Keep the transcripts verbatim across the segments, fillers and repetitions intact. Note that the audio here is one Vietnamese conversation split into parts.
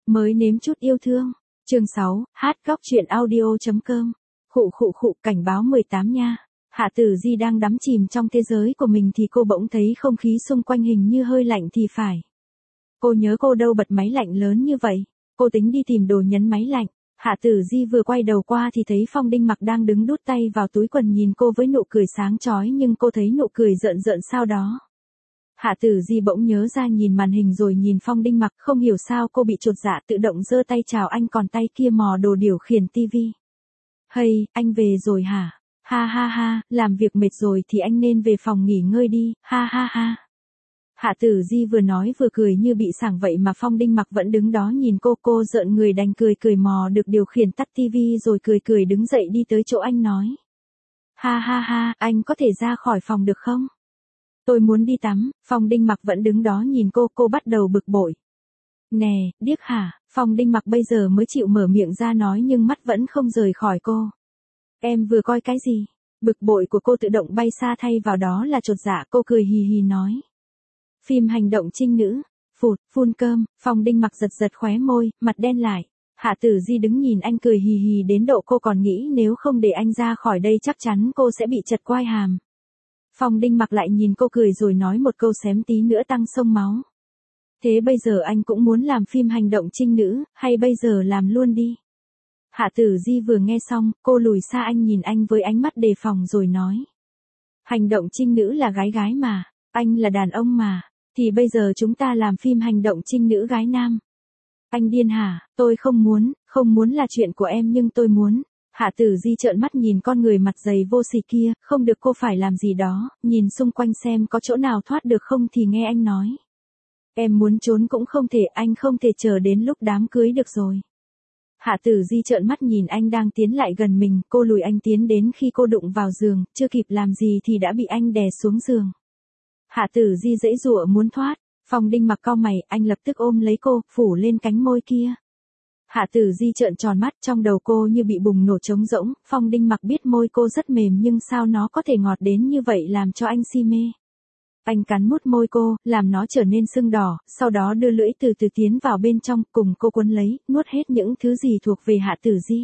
Mới nếm chút yêu thương. Chương sáu, hát góc truyện audio.com. Khụ khụ khụ, cảnh báo mười tám nha. Hạ Tử Di đang đắm chìm trong thế giới của mình thì cô bỗng thấy không khí xung quanh hình như hơi lạnh thì phải. Cô nhớ cô đâu bật máy lạnh lớn như vậy. Cô tính đi tìm đồ nhấn máy lạnh. Hạ Tử Di vừa quay đầu qua thì thấy Phong Đinh Mặc đang đứng đút tay vào túi quần nhìn cô với nụ cười sáng chói, nhưng cô thấy nụ cười rợn rợn sau đó. Hạ Tử Di bỗng nhớ ra nhìn màn hình rồi nhìn Phong Đinh Mặc, không hiểu sao cô bị chột dạ, tự động giơ tay chào anh còn tay kia mò đồ điều khiển tivi. Hey, anh về rồi hả? Ha ha ha, làm việc mệt rồi thì anh nên về phòng nghỉ ngơi đi, ha ha ha. Hạ Tử Di vừa nói vừa cười như bị sảng vậy mà Phong Đinh Mặc vẫn đứng đó nhìn cô, cô rợn người đành cười cười mò được điều khiển tắt tivi rồi cười cười đứng dậy đi tới chỗ anh nói. Ha ha ha, anh có thể ra khỏi phòng được không? Tôi muốn đi tắm. Phong Đinh Mặc vẫn đứng đó nhìn cô, cô bắt đầu bực bội. Nè, điếc hả? Phong Đinh Mặc bây giờ mới chịu mở miệng ra nói nhưng mắt vẫn không rời khỏi cô. Em vừa coi cái gì? Bực bội của cô tự động bay xa thay vào đó là chột dạ, cô cười hì hì nói. Phim hành động trinh nữ. Phụt, phun cơm. Phong Đinh Mặc giật giật khóe môi, mặt đen lại. Hạ Tử Di đứng nhìn anh cười hì hì đến độ cô còn nghĩ nếu không để anh ra khỏi đây chắc chắn cô sẽ bị chật quai hàm. Phong Đinh Mặc lại nhìn cô cười rồi nói một câu xém tí nữa tăng sông máu. Thế bây giờ anh cũng muốn làm phim hành động trinh nữ, hay bây giờ làm luôn đi? Hạ Tử Di vừa nghe xong, cô lùi xa anh nhìn anh với ánh mắt đề phòng rồi nói. Hành động trinh nữ là gái gái mà, anh là đàn ông mà, thì bây giờ chúng ta làm phim hành động trinh nữ gái nam. Anh điên hả? Tôi không muốn, không muốn là chuyện của em nhưng tôi muốn. Hạ Tử Di trợn mắt nhìn con người mặt dày vô sỉ kia, không được cô phải làm gì đó, nhìn xung quanh xem có chỗ nào thoát được không thì nghe anh nói. Em muốn trốn cũng không thể, anh không thể chờ đến lúc đám cưới được rồi. Hạ Tử Di trợn mắt nhìn anh đang tiến lại gần mình, cô lùi anh tiến đến khi cô đụng vào giường, chưa kịp làm gì thì đã bị anh đè xuống giường. Hạ Tử Di giãy giụa muốn thoát, Phong Đinh Mặc cau mày, anh lập tức ôm lấy cô, phủ lên cánh môi kia. Hạ Tử Di trợn tròn mắt, trong đầu cô như bị bùng nổ trống rỗng, Phong Đinh Mặc biết môi cô rất mềm nhưng sao nó có thể ngọt đến như vậy làm cho anh si mê. Anh cắn mút môi cô, làm nó trở nên sưng đỏ, sau đó đưa lưỡi từ từ tiến vào bên trong, cùng cô quấn lấy, nuốt hết những thứ gì thuộc về Hạ Tử Di.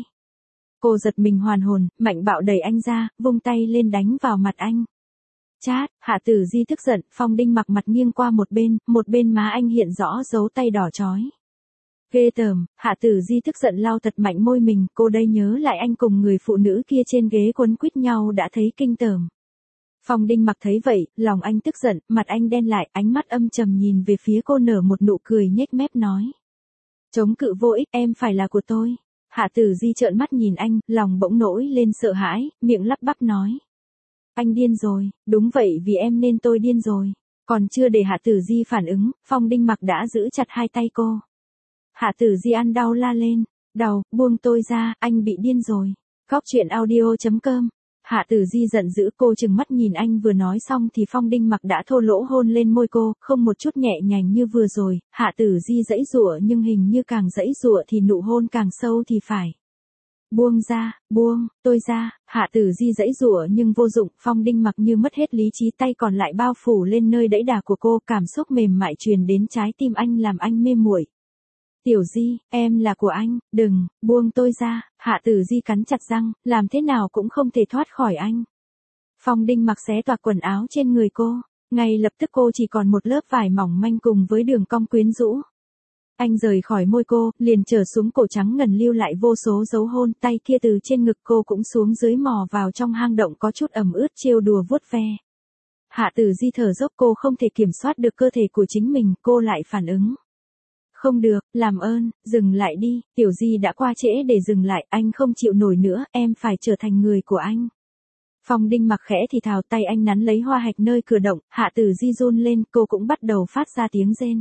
Cô giật mình hoàn hồn, mạnh bạo đẩy anh ra, vung tay lên đánh vào mặt anh. Chát, Hạ Tử Di tức giận, Phong Đinh Mặc mặt nghiêng qua một bên, một bên má anh hiện rõ dấu tay đỏ chói. Ghê tởm, Hạ Tử Di tức giận lau thật mạnh môi mình, cô đây nhớ lại anh cùng người phụ nữ kia trên ghế quấn quýt nhau đã thấy kinh tởm. Phong Đinh Mặc thấy vậy, lòng anh tức giận, mặt anh đen lại, ánh mắt âm trầm nhìn về phía cô nở một nụ cười nhếch mép nói. Chống cự vô ích, em phải là của tôi. Hạ Tử Di trợn mắt nhìn anh, lòng bỗng nổi lên sợ hãi, miệng lắp bắp nói. Anh điên rồi, đúng vậy vì em nên tôi điên rồi. Còn chưa để Hạ Tử Di phản ứng, Phong Đinh Mặc đã giữ chặt hai tay cô. Hạ Tử Di ăn đau la lên. Đau, buông tôi ra, anh bị điên rồi. Góc truyện audio.com. Hạ Tử Di giận dữ, cô trừng mắt nhìn anh, vừa nói xong thì Phong Đinh Mặc đã thô lỗ hôn lên môi cô, không một chút nhẹ nhàng như vừa rồi. Hạ Tử Di giãy giụa nhưng hình như càng giãy giụa thì nụ hôn càng sâu thì phải. Buông ra, buông, tôi ra. Hạ Tử Di giãy giụa nhưng vô dụng, Phong Đinh Mặc như mất hết lý trí, tay còn lại bao phủ lên nơi đẫy đà của cô, cảm xúc mềm mại truyền đến trái tim anh làm anh mê muội. Tiểu Di, em là của anh, đừng, buông tôi ra. Hạ Tử Di cắn chặt răng, làm thế nào cũng không thể thoát khỏi anh. Phong Đinh Mặc xé toạc quần áo trên người cô, ngay lập tức cô chỉ còn một lớp vải mỏng manh cùng với đường cong quyến rũ. Anh rời khỏi môi cô, liền trở xuống cổ trắng ngần lưu lại vô số dấu hôn, tay kia từ trên ngực cô cũng xuống dưới mò vào trong hang động có chút ẩm ướt trêu đùa vuốt ve. Hạ Tử Di thở dốc, cô không thể kiểm soát được cơ thể của chính mình, cô lại phản ứng. Không được, làm ơn, dừng lại đi, Tiểu Di đã qua trễ để dừng lại, anh không chịu nổi nữa, em phải trở thành người của anh. Phong Đinh Mặc khẽ thì thào, tay anh nắn lấy hoa hạch nơi cửa động, Hạ Tử Di run lên, cô cũng bắt đầu phát ra tiếng rên.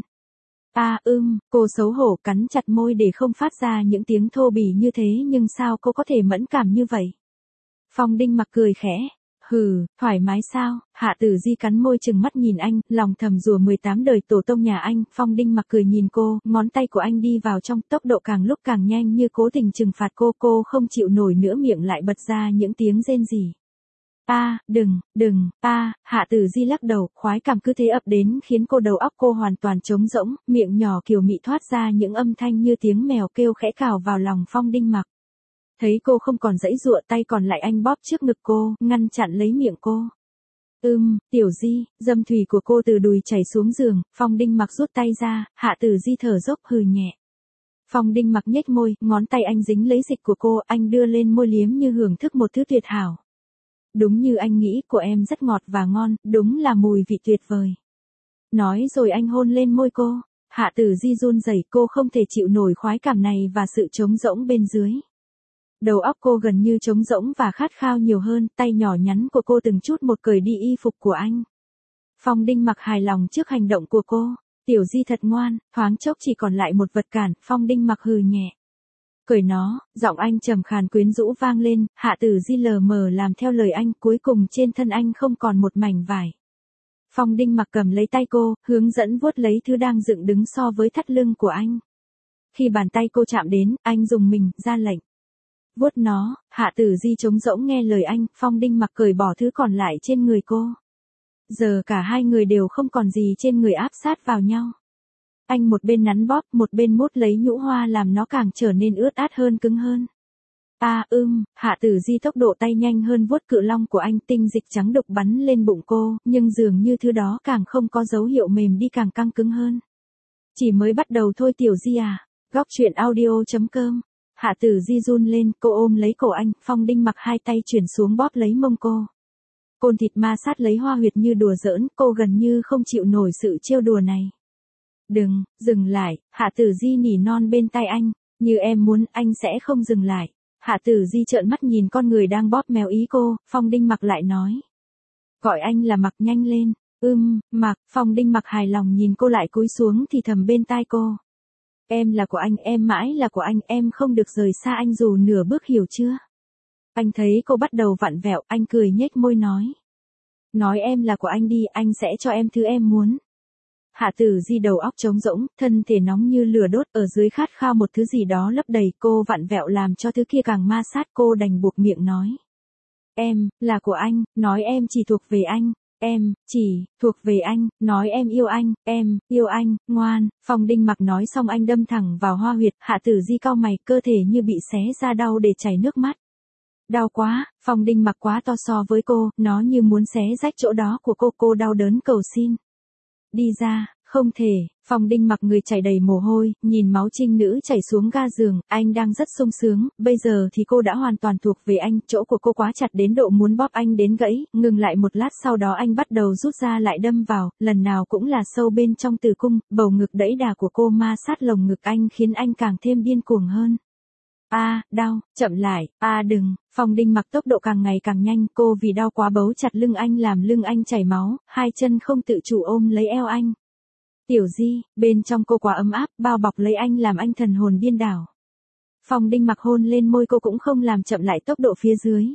À ưm, cô xấu hổ cắn chặt môi để không phát ra những tiếng thô bỉ như thế nhưng sao cô có thể mẫn cảm như vậy? Phong Đinh Mặc cười khẽ. Hừ, thoải mái sao? Hạ Tử Di cắn môi trừng mắt nhìn anh, lòng thầm rủa mười tám đời tổ tông nhà anh. Phong Đinh Mặc cười nhìn cô, ngón tay của anh đi vào trong, tốc độ càng lúc càng nhanh như cố tình trừng phạt cô, cô không chịu nổi nữa, miệng lại bật ra những tiếng rên rỉ. A, đừng, đừng, a, Hạ Tử Di lắc đầu, khoái cảm cứ thế ập đến khiến cô đầu óc cô hoàn toàn trống rỗng, miệng nhỏ kiều mị thoát ra những âm thanh như tiếng mèo kêu khẽ cào vào lòng Phong Đinh Mặc. Thấy cô không còn giãy giụa, tay còn lại anh bóp trước ngực cô, ngăn chặn lấy miệng cô. Ưm, Tiểu Di, dâm thủy của cô từ đùi chảy xuống giường, Phong Đinh Mặc rút tay ra, Hạ Tử Di thở dốc hừ nhẹ. Phong Đinh Mặc nhếch môi, ngón tay anh dính lấy dịch của cô, anh đưa lên môi liếm như hưởng thức một thứ tuyệt hảo. Đúng như anh nghĩ, của em rất ngọt và ngon, đúng là mùi vị tuyệt vời. Nói rồi anh hôn lên môi cô, Hạ Tử Di run rẩy, cô không thể chịu nổi khoái cảm này và sự trống rỗng bên dưới. Đầu óc cô gần như trống rỗng và khát khao nhiều hơn, tay nhỏ nhắn của cô từng chút một cởi đi y phục của anh. Phong Đinh Mặc hài lòng trước hành động của cô, Tiểu Di thật ngoan, thoáng chốc chỉ còn lại một vật cản, Phong Đinh Mặc hừ nhẹ. Cởi nó, giọng anh trầm khàn quyến rũ vang lên, Hạ Tử Di lờ mờ làm theo lời anh, cuối cùng trên thân anh không còn một mảnh vải. Phong Đinh Mặc cầm lấy tay cô, hướng dẫn vuốt lấy thứ đang dựng đứng so với thắt lưng của anh. Khi bàn tay cô chạm đến, anh dùng mình, ra lệnh. Vuốt nó, Hạ Tử Di trống rỗng nghe lời anh, Phong Đinh Mặc cởi bỏ thứ còn lại trên người cô. Giờ cả hai người đều không còn gì trên người áp sát vào nhau. Anh một bên nắn bóp, một bên mút lấy nhũ hoa làm nó càng trở nên ướt át hơn cứng hơn. À ưm, Hạ Tử Di tốc độ tay nhanh hơn vuốt cự long của anh, tinh dịch trắng đục bắn lên bụng cô, nhưng dường như thứ đó càng không có dấu hiệu mềm đi càng căng cứng hơn. Chỉ mới bắt đầu thôi Tiểu Di à, góc truyện audio chấm com. Hạ Tử Di run lên, cô ôm lấy cổ anh, Phong Đinh Mặc hai tay chuyển xuống bóp lấy mông cô. Côn thịt ma sát lấy hoa huyệt như đùa giỡn, cô gần như không chịu nổi sự trêu đùa này. Đừng, dừng lại, Hạ Tử Di nỉ non bên tai anh, như em muốn, anh sẽ không dừng lại. Hạ Tử Di trợn mắt nhìn con người đang bóp méo ý cô, Phong Đinh Mặc lại nói. Gọi anh là Mặc, nhanh lên, ưm, Mặc, Phong Đinh Mặc hài lòng nhìn cô lại cúi xuống thì thầm bên tai cô. Em là của anh, em mãi là của anh, em không được rời xa anh dù nửa bước, hiểu chưa? Anh thấy cô bắt đầu vặn vẹo, anh cười nhếch môi nói. Nói em là của anh đi, anh sẽ cho em thứ em muốn. Hạ Tử Di đầu óc trống rỗng, thân thể nóng như lửa đốt, ở dưới khát khao một thứ gì đó lấp đầy, cô vặn vẹo làm cho thứ kia càng ma sát, cô đành buộc miệng nói. Em, là của anh, nói em chỉ thuộc về anh. Em, chỉ, thuộc về anh, nói em yêu anh, em, yêu anh, ngoan. Phong Đinh Mặc nói xong anh đâm thẳng vào hoa huyệt, Hạ Tử Di cau mày, cơ thể như bị xé ra đau để chảy nước mắt. Đau quá, Phong Đinh Mặc quá to so với cô, nó như muốn xé rách chỗ đó của cô, cô đau đớn cầu xin. Đi ra, không thể, Phong Đinh Mặc người chảy đầy mồ hôi, nhìn máu trinh nữ chảy xuống ga giường, anh đang rất sung sướng, bây giờ thì cô đã hoàn toàn thuộc về anh, chỗ của cô quá chặt đến độ muốn bóp anh đến gãy, ngừng lại một lát sau đó anh bắt đầu rút ra lại đâm vào, lần nào cũng là sâu bên trong tử cung, bầu ngực đẫy đà của cô ma sát lồng ngực anh khiến anh càng thêm điên cuồng hơn. A, à, đau, chậm lại, a à, đừng, Phong Đinh Mặc tốc độ càng ngày càng nhanh, cô vì đau quá bấu chặt lưng anh làm lưng anh chảy máu, hai chân không tự chủ ôm lấy eo anh. Tiểu Di, bên trong cô quá ấm áp, bao bọc lấy anh làm anh thần hồn điên đảo. Phong Đinh Mặc hôn lên môi cô cũng không làm chậm lại tốc độ phía dưới.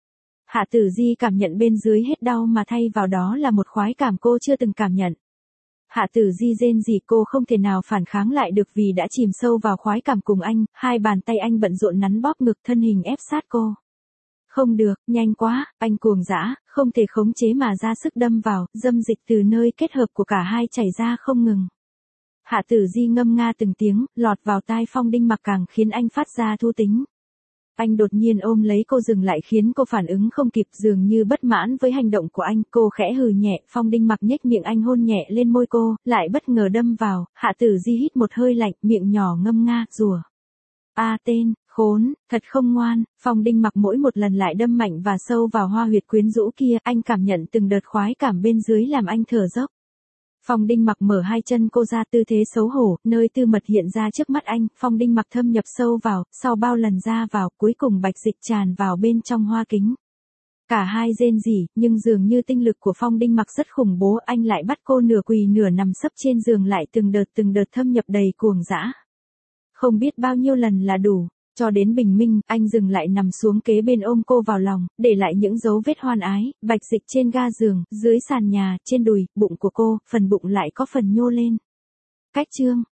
Hạ Tử Di cảm nhận bên dưới hết đau mà thay vào đó là một khoái cảm cô chưa từng cảm nhận. Hạ Tử Di rên rỉ, cô không thể nào phản kháng lại được vì đã chìm sâu vào khoái cảm cùng anh, hai bàn tay anh bận rộn nắn bóp ngực, thân hình ép sát cô. Không được, nhanh quá, anh cuồng dã, không thể khống chế mà ra sức đâm vào, dâm dịch từ nơi kết hợp của cả hai chảy ra không ngừng. Hạ Tử Di ngâm nga từng tiếng, lọt vào tai Phong Đinh Mặc càng khiến anh phát ra thú tính. Anh đột nhiên ôm lấy cô dừng lại khiến cô phản ứng không kịp, dường như bất mãn với hành động của anh, cô khẽ hừ nhẹ, Phong Đinh Mặc nhếch miệng anh hôn nhẹ lên môi cô, lại bất ngờ đâm vào, Hạ Tử Di hít một hơi lạnh, miệng nhỏ ngâm nga, rủa. A à, tên, khốn, thật không ngoan, Phong Đinh Mặc mỗi một lần lại đâm mạnh và sâu vào hoa huyệt quyến rũ kia, anh cảm nhận từng đợt khoái cảm bên dưới làm anh thở dốc. Phong Đinh Mặc mở hai chân cô ra tư thế xấu hổ, nơi tư mật hiện ra trước mắt anh, Phong Đinh Mặc thâm nhập sâu vào, sau bao lần ra vào, cuối cùng bạch dịch tràn vào bên trong hoa kính. Cả hai rên rỉ, nhưng dường như tinh lực của Phong Đinh Mặc rất khủng bố, anh lại bắt cô nửa quỳ nửa nằm sấp trên giường lại từng đợt từng đợt thâm nhập đầy cuồng dã. Không biết bao nhiêu lần là đủ. Cho đến bình minh, anh dừng lại nằm xuống kế bên ôm cô vào lòng, để lại những dấu vết hoan ái, bạch dịch trên ga giường, dưới sàn nhà, trên đùi, bụng của cô, phần bụng lại có phần nhô lên. Cách chương.